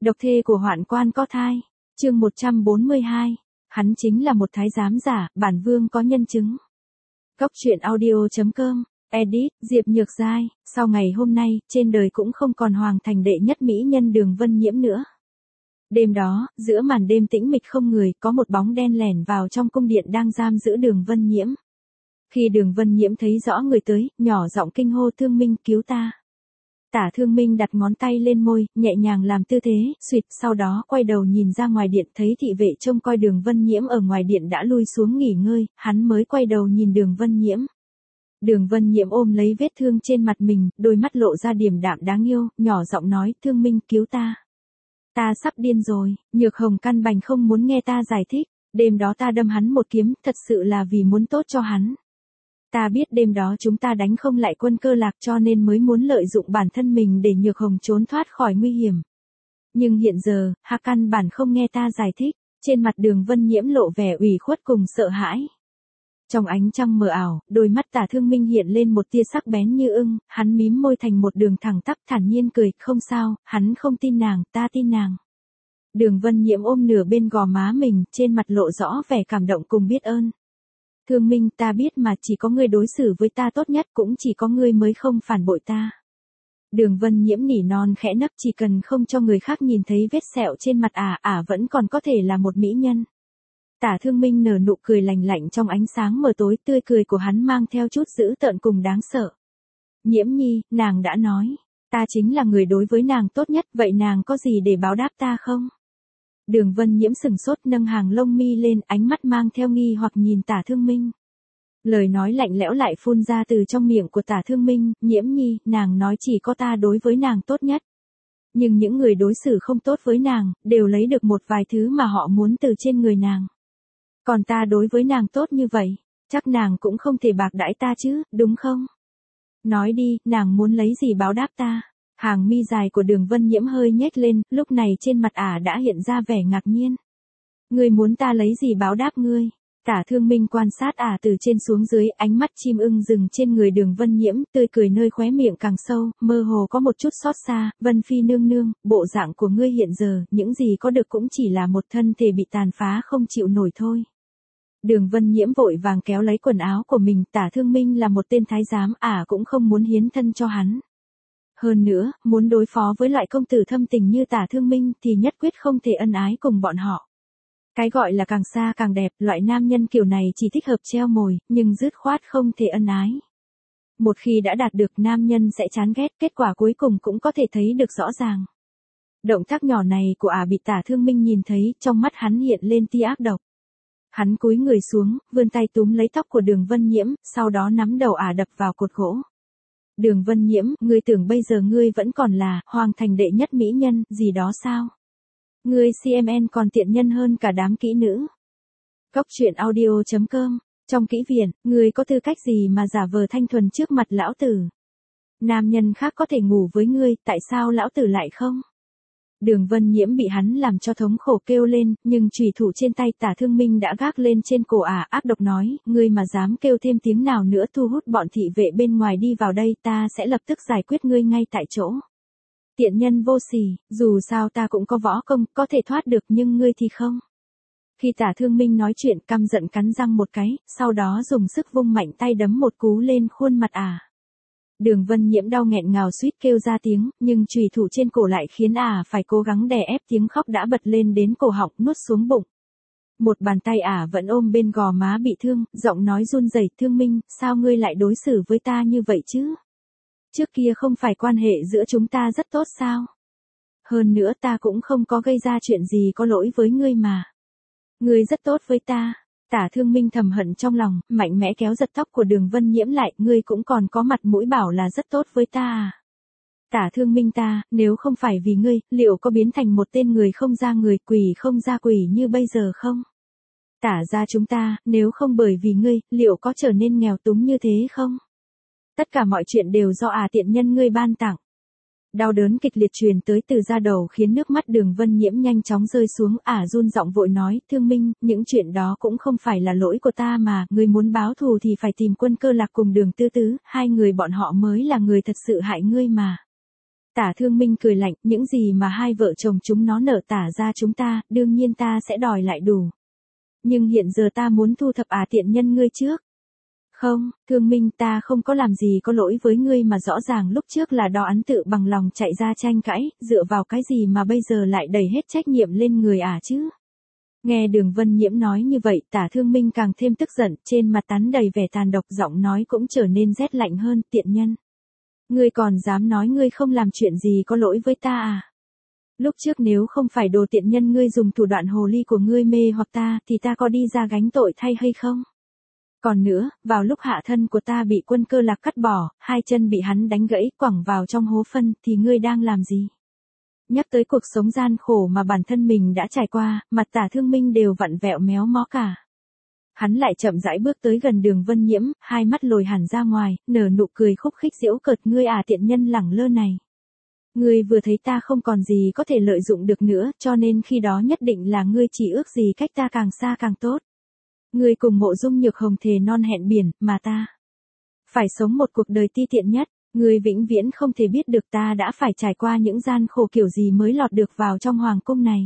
Độc thê của hoạn quan có thai. Chương 142. Hắn chính là một thái giám giả, bản vương có nhân chứng. Góc truyện audio.com. Edit, Diệp Nhược Giai. Sau ngày hôm nay, trên đời cũng không còn hoàng thành đệ nhất mỹ nhân Đường Vân Nhiễm nữa. Đêm đó, giữa màn đêm tĩnh mịch không người, có một bóng đen lẻn vào trong cung điện đang giam giữ Đường Vân Nhiễm. Khi Đường Vân Nhiễm thấy rõ người tới, nhỏ giọng kinh hô: Thương Minh, cứu ta. Tả Thương Minh đặt ngón tay lên môi, nhẹ nhàng làm tư thế, suýt, sau đó quay đầu nhìn ra ngoài điện, thấy thị vệ trông coi Đường Vân Nhiễm ở ngoài điện đã lui xuống nghỉ ngơi, hắn mới quay đầu nhìn Đường Vân Nhiễm. Đường Vân Nhiễm ôm lấy vết thương trên mặt mình, đôi mắt lộ ra điềm đạm đáng yêu, nhỏ giọng nói: Thương Minh, cứu ta. Ta sắp điên rồi. Nhược Hồng căn bản không muốn nghe ta giải thích. Đêm đó ta đâm hắn một kiếm, thật sự là vì muốn tốt cho hắn. Ta biết đêm đó chúng ta đánh không lại Quân Cơ Lạc, cho nên mới muốn lợi dụng bản thân mình để Nhược Hồng trốn thoát khỏi nguy hiểm. Nhưng hiện giờ, hắn căn bản không nghe ta giải thích. Trên mặt Đường Vân Nhiễm lộ vẻ ủy khuất cùng sợ hãi. Trong ánh trăng mờ ảo, đôi mắt Tả Thương Minh hiện lên một tia sắc bén như ưng, hắn mím môi thành một đường thẳng tắp, thản nhiên cười: Không sao, hắn không tin nàng, ta tin nàng. Đường Vân Nhiễm ôm nửa bên gò má mình, trên mặt lộ rõ vẻ cảm động cùng biết ơn. Thương Minh, ta biết mà, chỉ có ngươi đối xử với ta tốt nhất, cũng chỉ có ngươi mới không phản bội ta. Đường Vân Nhiễm nỉ non khẽ nấc, chỉ cần không cho người khác nhìn thấy vết sẹo trên mặt vẫn còn có thể là một mỹ nhân. Tả Thương Minh nở nụ cười lành lạnh trong ánh sáng mờ tối, tươi cười của hắn mang theo chút dữ tợn cùng đáng sợ. Nhiễm nhi, nàng đã nói, ta chính là người đối với nàng tốt nhất, vậy nàng có gì để báo đáp ta không? Đường Vân Nhiễm sừng sốt, nâng hàng lông mi lên, ánh mắt mang theo nghi hoặc nhìn Tả Thương Minh. Lời nói lạnh lẽo lại phun ra từ trong miệng của Tả Thương Minh: Nhiễm nhi, nàng nói chỉ có ta đối với nàng tốt nhất. Nhưng những người đối xử không tốt với nàng, đều lấy được một vài thứ mà họ muốn từ trên người nàng. Còn ta đối với nàng tốt như vậy, chắc nàng cũng không thể bạc đãi ta chứ, đúng không? Nói đi, nàng muốn lấy gì báo đáp ta? Hàng mi dài của Đường Vân Nhiễm hơi nhếch lên, lúc này trên mặt đã hiện ra vẻ ngạc nhiên. Ngươi muốn ta lấy gì báo đáp ngươi? Tả Thương Minh quan sát từ trên xuống dưới, ánh mắt chim ưng dừng trên người Đường Vân Nhiễm, tươi cười nơi khóe miệng càng sâu, mơ hồ có một chút xót xa. Vân Phi nương nương, bộ dạng của ngươi hiện giờ, những gì có được cũng chỉ là một thân thể bị tàn phá không chịu nổi thôi. Đường Vân Nhiễm vội vàng kéo lấy quần áo của mình, Tả Thương Minh là một tên thái giám, cũng không muốn hiến thân cho hắn. Hơn nữa, muốn đối phó với loại công tử thâm tình như Tả Thương Minh thì nhất quyết không thể ân ái cùng bọn họ. Cái gọi là càng xa càng đẹp, loại nam nhân kiểu này chỉ thích hợp treo mồi, nhưng dứt khoát không thể ân ái. Một khi đã đạt được, nam nhân sẽ chán ghét, kết quả cuối cùng cũng có thể thấy được rõ ràng. Động tác nhỏ này của bị Tả Thương Minh nhìn thấy, trong mắt hắn hiện lên tia ác độc. Hắn cúi người xuống, vươn tay túm lấy tóc của Đường Vân Nhiễm, sau đó nắm đầu đập vào cột gỗ. Đường Vân Nhiễm, ngươi tưởng bây giờ ngươi vẫn còn là hoàng thành đệ nhất mỹ nhân, gì đó sao? Ngươi CMN còn tiện nhân hơn cả đám kỹ nữ. Góc truyện audio.com. Trong kỹ viện, ngươi có tư cách gì mà giả vờ thanh thuần trước mặt lão tử? Nam nhân khác có thể ngủ với ngươi, tại sao lão tử lại không? Đường Vân Nhiễm bị hắn làm cho thống khổ kêu lên, nhưng chùy thủ trên tay Tả Thương Minh đã gác lên trên cổ ác độc nói: Ngươi mà dám kêu thêm tiếng nào nữa, thu hút bọn thị vệ bên ngoài đi vào đây, ta sẽ lập tức giải quyết ngươi ngay tại chỗ. Tiện nhân vô sỉ, dù sao ta cũng có võ công, có thể thoát được, nhưng ngươi thì không. Khi Tả Thương Minh nói chuyện, căm giận cắn răng một cái, sau đó dùng sức vung mạnh tay đấm một cú lên khuôn mặt Đường Vân Nhiễm đau nghẹn ngào suýt kêu ra tiếng, nhưng chùy thủ trên cổ lại khiến phải cố gắng đè ép tiếng khóc đã bật lên đến cổ họng, nuốt xuống bụng. Một bàn tay vẫn ôm bên gò má bị thương, giọng nói run rẩy: Thương Minh, sao ngươi lại đối xử với ta như vậy chứ? Trước kia không phải quan hệ giữa chúng ta rất tốt sao? Hơn nữa ta cũng không có gây ra chuyện gì có lỗi với ngươi mà. Ngươi rất tốt với ta. Tả Thương Minh thầm hận trong lòng, mạnh mẽ kéo giật tóc của Đường Vân Nhiễm lại: Ngươi cũng còn có mặt mũi bảo là rất tốt với ta Tả Thương Minh, nếu không phải vì ngươi, liệu có biến thành một tên người không ra người, quỷ không ra quỷ như bây giờ không? Tả ra chúng ta, nếu không bởi vì ngươi, liệu có trở nên nghèo túng như thế không? Tất cả mọi chuyện đều do tiện nhân ngươi ban tặng. Đau đớn kịch liệt truyền tới từ da đầu khiến nước mắt Đường Vân Nhiễm nhanh chóng rơi xuống, run giọng vội nói: Thương Minh, những chuyện đó cũng không phải là lỗi của ta mà, ngươi muốn báo thù thì phải tìm Quân Cơ Lạc cùng Đường Tư Tứ, hai người bọn họ mới là người thật sự hại ngươi mà. Tả Thương Minh cười lạnh, những gì mà hai vợ chồng chúng nó nợ tả ra chúng ta, đương nhiên ta sẽ đòi lại đủ. Nhưng hiện giờ ta muốn thu thập tiện nhân ngươi trước. Không, Thương Minh, ta không có làm gì có lỗi với ngươi mà rõ ràng lúc trước là đo án tự bằng lòng chạy ra tranh cãi, dựa vào cái gì mà bây giờ lại đẩy hết trách nhiệm lên người chứ? Nghe Đường Vân Nhiễm nói như vậy, Tả Thương Minh càng thêm tức giận, trên mặt tán đầy vẻ tàn độc, giọng nói cũng trở nên rét lạnh hơn, tiện nhân. Ngươi còn dám nói ngươi không làm chuyện gì có lỗi với ta? Lúc trước nếu không phải đồ tiện nhân ngươi dùng thủ đoạn hồ ly của ngươi mê hoặc ta, thì ta có đi ra gánh tội thay hay không? Còn nữa, vào lúc hạ thân của ta bị Quân Cơ Lạc cắt bỏ, hai chân bị hắn đánh gãy, quẳng vào trong hố phân, thì ngươi đang làm gì? Nhắc tới cuộc sống gian khổ mà bản thân mình đã trải qua, mặt Tả Thương Minh đều vặn vẹo méo mó cả. Hắn lại chậm rãi bước tới gần Đường Vân Nhiễm, hai mắt lồi hẳn ra ngoài, nở nụ cười khúc khích giễu cợt, ngươi tiện nhân lẳng lơ này. Ngươi vừa thấy ta không còn gì có thể lợi dụng được nữa, cho nên khi đó nhất định là ngươi chỉ ước gì cách ta càng xa càng tốt. Ngươi cùng Mộ Dung Nhược Hồng thề non hẹn biển, mà ta phải sống một cuộc đời ti tiện nhất. Ngươi vĩnh viễn không thể biết được ta đã phải trải qua những gian khổ kiểu gì mới lọt được vào trong hoàng cung này.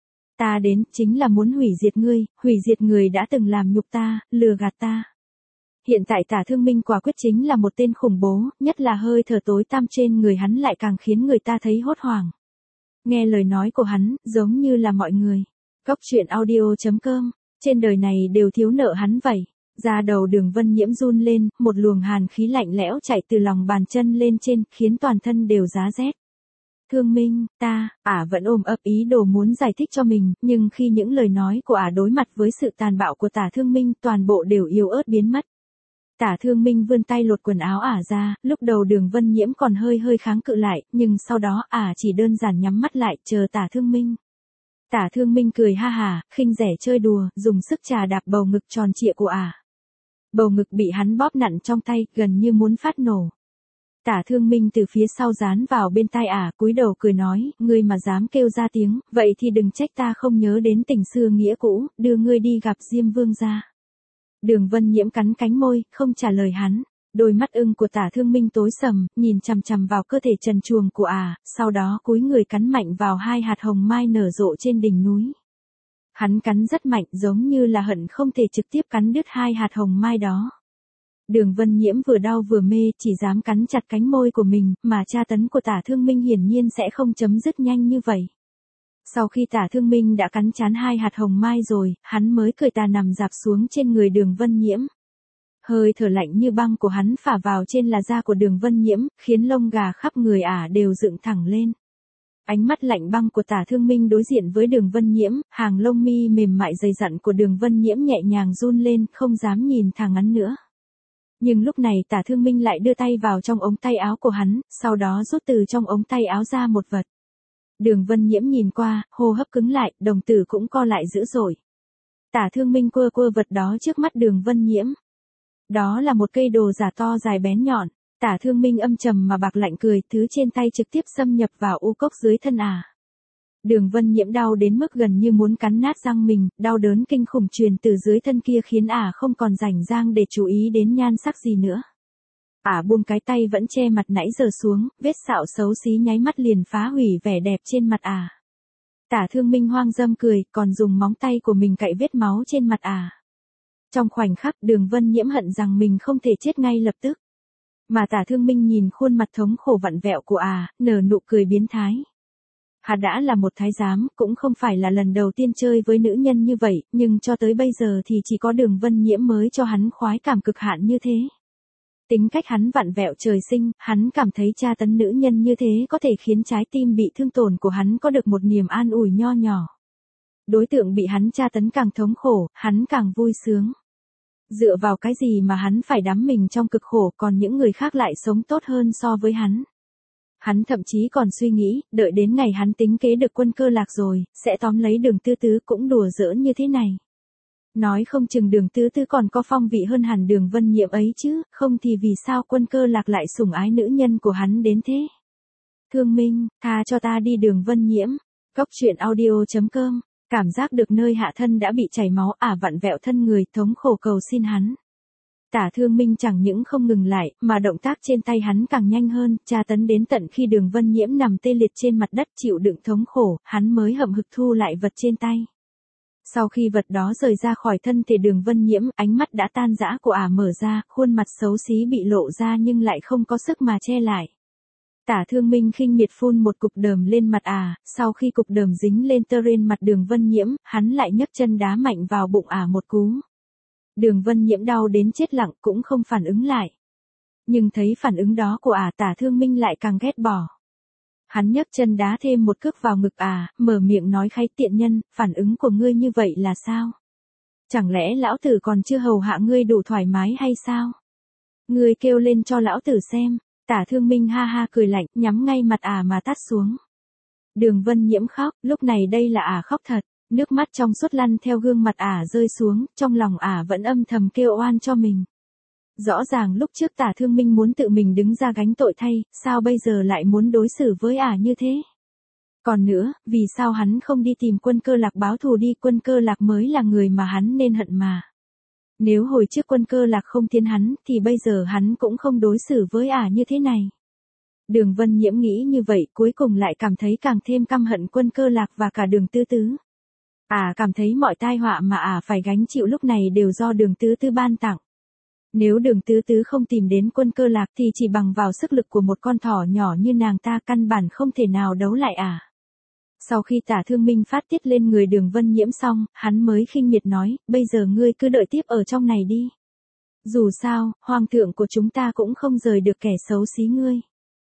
Ta đến, chính là muốn hủy diệt ngươi, hủy diệt người đã từng làm nhục ta, lừa gạt ta. Hiện tại Tả Thương Minh quả quyết chính là một tên khủng bố, nhất là hơi thở tối tăm trên người hắn lại càng khiến người ta thấy hốt hoảng. Nghe lời nói của hắn, giống như là mọi người. Cóc truyện audio.com, trên đời này đều thiếu nợ hắn vậy. Da đầu Đường Vân Nhiễm run lên, một luồng hàn khí lạnh lẽo chạy từ lòng bàn chân lên trên, khiến toàn thân đều giá rét. Thương Minh, vẫn ôm ấp ý đồ muốn giải thích cho mình, nhưng khi những lời nói của đối mặt với sự tàn bạo của Tả Thương Minh, toàn bộ đều yếu ớt biến mất. Tả Thương Minh vươn tay lột quần áo ra, lúc đầu Đường Vân Nhiễm còn hơi kháng cự lại, nhưng sau đó chỉ đơn giản nhắm mắt lại, chờ Tả Thương Minh. Tả Thương Minh cười ha hả, khinh rẻ chơi đùa, dùng sức chà đạp bầu ngực tròn trịa của Bầu ngực bị hắn bóp nặn trong tay, gần như muốn phát nổ. Tả Thương Minh từ phía sau dán vào bên tai cúi đầu cười nói, ngươi mà dám kêu ra tiếng, vậy thì đừng trách ta không nhớ đến tình xưa nghĩa cũ, đưa ngươi đi gặp Diêm Vương gia. Đường Vân Nhiễm cắn cánh môi, không trả lời hắn. Đôi mắt ưng của Tả Thương Minh tối sầm, nhìn chằm chằm vào cơ thể trần truồng của sau đó cúi người cắn mạnh vào hai hạt hồng mai nở rộ trên đỉnh núi. Hắn cắn rất mạnh, giống như là hận không thể trực tiếp cắn đứt hai hạt hồng mai đó. Đường Vân Nhiễm vừa đau vừa mê, chỉ dám cắn chặt cánh môi của mình, mà tra tấn của Tả Thương Minh hiển nhiên sẽ không chấm dứt nhanh như vậy. Sau khi Tả Thương Minh đã cắn chán hai hạt hồng mai rồi, hắn mới cười tà nằm dạp xuống trên người Đường Vân Nhiễm. Hơi thở lạnh như băng của hắn phả vào trên là da của Đường Vân Nhiễm, khiến lông gà khắp người đều dựng thẳng lên. Ánh mắt lạnh băng của Tả Thương Minh đối diện với Đường Vân Nhiễm, hàng lông mi mềm mại dày dặn của Đường Vân Nhiễm nhẹ nhàng run lên, không dám nhìn thẳng hắn nữa. Nhưng lúc này Tả Thương Minh lại đưa tay vào trong ống tay áo của hắn, sau đó rút từ trong ống tay áo ra một vật. Đường Vân Nhiễm nhìn qua, hô hấp cứng lại, đồng tử cũng co lại dữ dội. Tả Thương Minh quơ vật đó trước mắt Đường Vân Nhiễm. Đó là một cây đồ giả to dài bén nhọn. Tả Thương Minh âm trầm mà bạc lạnh cười, thứ trên tay trực tiếp xâm nhập vào u cốc dưới thân Đường Vân Nhiễm đau đến mức gần như muốn cắn nát răng mình, đau đớn kinh khủng truyền từ dưới thân kia khiến không còn rảnh rang để chú ý đến nhan sắc gì nữa. Buông cái tay vẫn che mặt nãy giờ xuống, vết sạo xấu xí nháy mắt liền phá hủy vẻ đẹp trên mặt Tả Thương Minh hoang dâm cười, còn dùng móng tay của mình cạy vết máu trên mặt Trong khoảnh khắc, Đường Vân Nhiễm hận rằng mình không thể chết ngay lập tức. Mà Tả Thương Minh nhìn khuôn mặt thống khổ vặn vẹo của nở nụ cười biến thái. Đã là một thái giám, cũng không phải là lần đầu tiên chơi với nữ nhân như vậy, nhưng cho tới bây giờ thì chỉ có Đường Vân Nhiễm mới cho hắn khoái cảm cực hạn như thế. Tính cách hắn vặn vẹo trời sinh, hắn cảm thấy tra tấn nữ nhân như thế có thể khiến trái tim bị thương tổn của hắn có được một niềm an ủi nho nhỏ. Đối tượng bị hắn tra tấn càng thống khổ, hắn càng vui sướng. Dựa vào cái gì mà hắn phải đắm mình trong cực khổ, còn những người khác lại sống tốt hơn so với hắn. Hắn thậm chí còn suy nghĩ, đợi đến ngày hắn tính kế được Quân Cơ Lạc rồi, sẽ tóm lấy Đường Tư Tư cũng đùa giỡn như thế này. Nói không chừng Đường Tư Tư còn có phong vị hơn hẳn Đường Vân Nhiễm ấy chứ, không thì vì sao Quân Cơ Lạc lại sủng ái nữ nhân của hắn đến thế. Thương Minh, tha cho ta đi Đường Vân Nhiễm. Cóc truyện audio.com, cảm giác được nơi hạ thân đã bị chảy máu vặn vẹo thân người, thống khổ cầu xin hắn. Tả Thương Minh chẳng những không ngừng lại, mà động tác trên tay hắn càng nhanh hơn, tra tấn đến tận khi Đường Vân Nhiễm nằm tê liệt trên mặt đất chịu đựng thống khổ, hắn mới hậm hực thu lại vật trên tay. Sau khi vật đó rời ra khỏi thân thể Đường Vân Nhiễm, ánh mắt đã tan rã của ả mở ra, khuôn mặt xấu xí bị lộ ra nhưng lại không có sức mà che lại. Tả Thương Minh khinh miệt phun một cục đờm lên mặt ả, sau khi cục đờm dính lên tơ rên mặt Đường Vân Nhiễm, hắn lại nhấc chân đá mạnh vào bụng ả một cú. Đường Vân Nhiễm đau đến chết lặng cũng không phản ứng lại. Nhưng thấy phản ứng đó của ả, Tả Thương Minh lại càng ghét bỏ. Hắn nhấc chân đá thêm một cước vào ngực ả, mở miệng nói khái tiện nhân, phản ứng của ngươi như vậy là sao? Chẳng lẽ lão tử còn chưa hầu hạ ngươi đủ thoải mái hay sao? Ngươi kêu lên cho lão tử xem. Tả Thương Minh ha ha cười lạnh, nhắm ngay mặt ả mà tát xuống. Đường Vân Nhiễm khóc, lúc này đây là ả khóc thật, nước mắt trong suốt lăn theo gương mặt ả rơi xuống, trong lòng ả vẫn âm thầm kêu oan cho mình. Rõ ràng lúc trước Tả Thương Minh muốn tự mình đứng ra gánh tội thay, sao bây giờ lại muốn đối xử với ả như thế? Còn nữa, vì sao hắn không đi tìm Quân Cơ Lạc báo thù đi, Quân Cơ Lạc mới là người mà hắn nên hận mà. Nếu hồi trước Quân Cơ Lạc không tiến hắn, thì bây giờ hắn cũng không đối xử với ả như thế này. Đường Vân Nhiễm nghĩ như vậy, cuối cùng lại cảm thấy càng thêm căm hận Quân Cơ Lạc và cả Đường Tứ Tứ. Ả cảm thấy mọi tai họa mà ả phải gánh chịu lúc này đều do Đường Tứ Tứ ban tặng. Nếu Đường Tứ Tứ không tìm đến Quân Cơ Lạc thì chỉ bằng vào sức lực của một con thỏ nhỏ như nàng ta căn bản không thể nào đấu lại ả. Sau khi Tả Thương Minh phát tiết lên người Đường Vân Nhiễm xong, hắn mới khinh miệt nói, bây giờ ngươi cứ đợi tiếp ở trong này đi. Dù sao, hoàng thượng của chúng ta cũng không rời được kẻ xấu xí ngươi.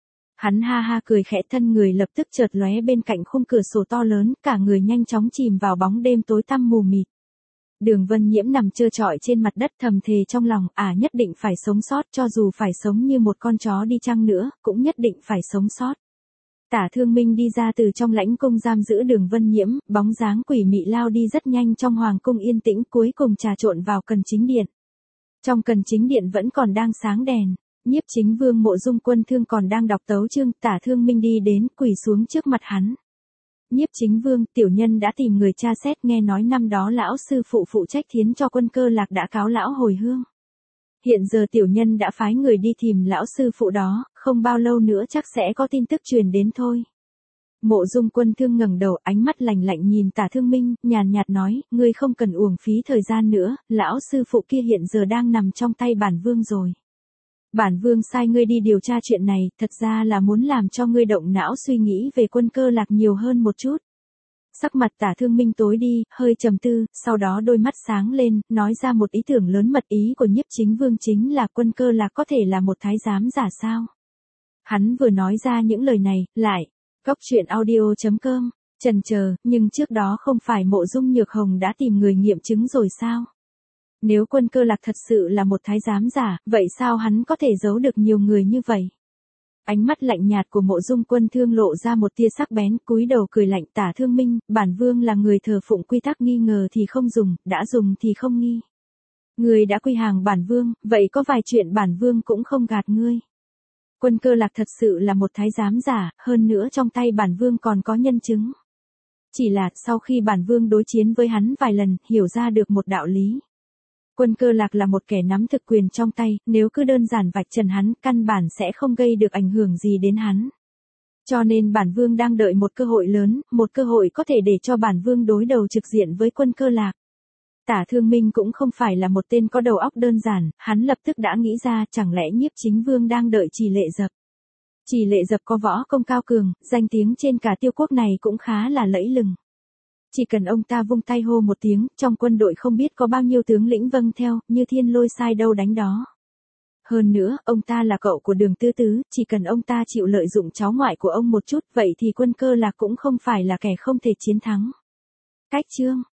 Hắn ha ha cười khẽ, thân người lập tức chợt lóe bên cạnh khung cửa sổ to lớn, cả người nhanh chóng chìm vào bóng đêm tối tăm mù mịt. Đường Vân Nhiễm nằm trơ trọi trên mặt đất thầm thề trong lòng, nhất định phải sống sót, cho dù phải sống như một con chó đi chăng nữa, cũng nhất định phải sống sót. Tả Thương Minh đi ra từ trong lãnh cung giam giữ Đường Vân Nhiễm, bóng dáng quỷ mị lao đi rất nhanh trong hoàng cung yên tĩnh, cuối cùng trà trộn vào cần chính điện. Trong cần chính điện vẫn còn đang sáng đèn, Nhiếp Chính Vương Mộ Dung Quân Thương còn đang đọc tấu chương, Tả Thương Minh đi đến, quỳ xuống trước mặt hắn. Nhiếp Chính Vương, tiểu nhân đã tìm người tra xét, nghe nói năm đó lão sư phụ trách thiến cho Quân Cơ Lạc đã cáo lão hồi hương. Hiện giờ tiểu nhân đã phái người đi tìm lão sư phụ đó, không bao lâu nữa chắc sẽ có tin tức truyền đến thôi. Mộ Dung Quân Thương ngẩng đầu, ánh mắt lạnh lạnh nhìn Tả Thương Minh, nhàn nhạt nói, ngươi không cần uổng phí thời gian nữa, lão sư phụ kia hiện giờ đang nằm trong tay bản vương rồi. Bản vương sai ngươi đi điều tra chuyện này, thật ra là muốn làm cho ngươi động não suy nghĩ về Quân Cơ Lạc nhiều hơn một chút. Sắc mặt Tả Thương Minh tối đi, hơi trầm tư, sau đó đôi mắt sáng lên, nói ra một ý tưởng lớn mật. Ý của Nhiếp Chính Vương chính là Quân Cơ Lạc có thể là một thái giám giả sao? Hắn vừa nói ra những lời này, lại, Cóc Truyện Audio.com, chần chờ, nhưng trước đó không phải Mộ Dung Nhược Hồng đã tìm người nghiệm chứng rồi sao? Nếu Quân Cơ Lạc thật sự là một thái giám giả, vậy sao hắn có thể giấu được nhiều người như vậy? Ánh mắt lạnh nhạt của Mộ Dung Quân Thương lộ ra một tia sắc bén, cúi đầu cười lạnh, Tả Thương Minh, bản vương là người thờ phụng quy tắc, nghi ngờ thì không dùng, đã dùng thì không nghi. Ngươi đã quy hàng bản vương, vậy có vài chuyện bản vương cũng không gạt ngươi. Quân Cơ Lạc thật sự là một thái giám giả, hơn nữa trong tay bản vương còn có nhân chứng. Chỉ là sau khi bản vương đối chiến với hắn vài lần, hiểu ra được một đạo lý. Quân Cơ Lạc là một kẻ nắm thực quyền trong tay, nếu cứ đơn giản vạch trần hắn, căn bản sẽ không gây được ảnh hưởng gì đến hắn. Cho nên bản vương đang đợi một cơ hội lớn, một cơ hội có thể để cho bản vương đối đầu trực diện với Quân Cơ Lạc. Tả Thương Minh cũng không phải là một tên có đầu óc đơn giản, hắn lập tức đã nghĩ ra, chẳng lẽ Nhiếp Chính Vương đang đợi Trì Lệ Dập. Trì Lệ Dập có võ công cao cường, danh tiếng trên cả Tiêu Quốc này cũng khá là lẫy lừng. Chỉ cần ông ta vung tay hô một tiếng, trong quân đội không biết có bao nhiêu tướng lĩnh vâng theo, như thiên lôi sai đâu đánh đó. Hơn nữa, ông ta là cậu của Đường Tứ Tứ, chỉ cần ông ta chịu lợi dụng cháu ngoại của ông một chút, vậy thì Quân Cơ Lạc cũng không phải là kẻ không thể chiến thắng. Cách chương